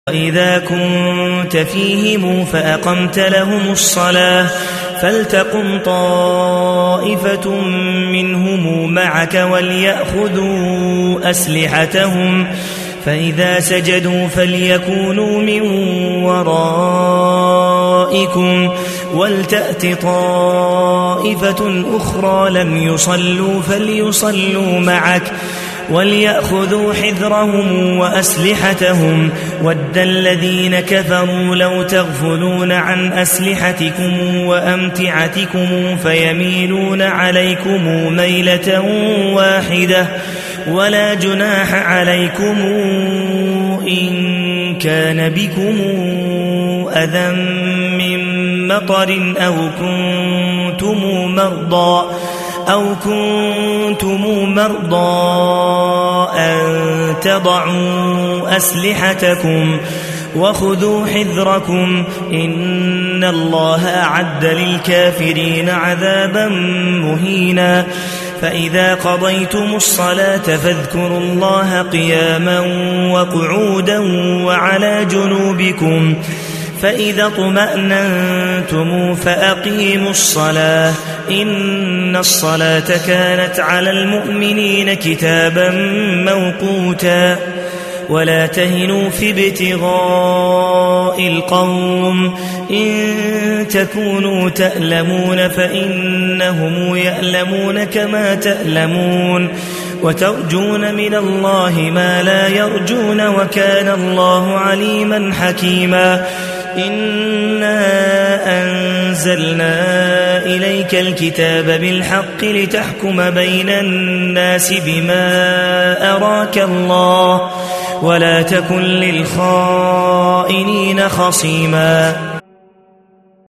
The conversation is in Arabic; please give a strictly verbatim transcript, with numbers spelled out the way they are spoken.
وإذا كنت فيهم فأقمت لهم الصلاة فلتقم طائفة منهم معك وليأخذوا أسلحتهم فإذا سجدوا فليكونوا من ورائكم ولتأت طائفة أخرى لم يصلوا فليصلوا معك وليأخذوا حذرهم وأسلحتهم ود الذين كفروا لو تغفلون عن أسلحتكم وأمتعتكم فيميلون عليكم ميلة واحدة ولا جناح عليكم إن كان بكم أذى من مطر أو كنتم مرضى أو كنتم مرضى أن تضعوا أسلحتكم وخذوا حذركم إن الله أعد للكافرين عذابا مهينا فإذا قضيتم الصلاة فاذكروا الله قياما وقعودا وعلى جنوبكم فإذا اطمأننتم فأقيموا الصلاة إن الصلاة كانت على المؤمنين كتابا موقوتا ولا تهنوا في ابتغاء القوم إن تكونوا تألمون فإنهم يألمون كما تألمون وترجون من الله ما لا يرجون وكان الله عليما حكيما إنا أنزلنا إليك الكتاب بالحق لتحكم بين الناس بما أراك الله ولا تكن للخائنين خصيما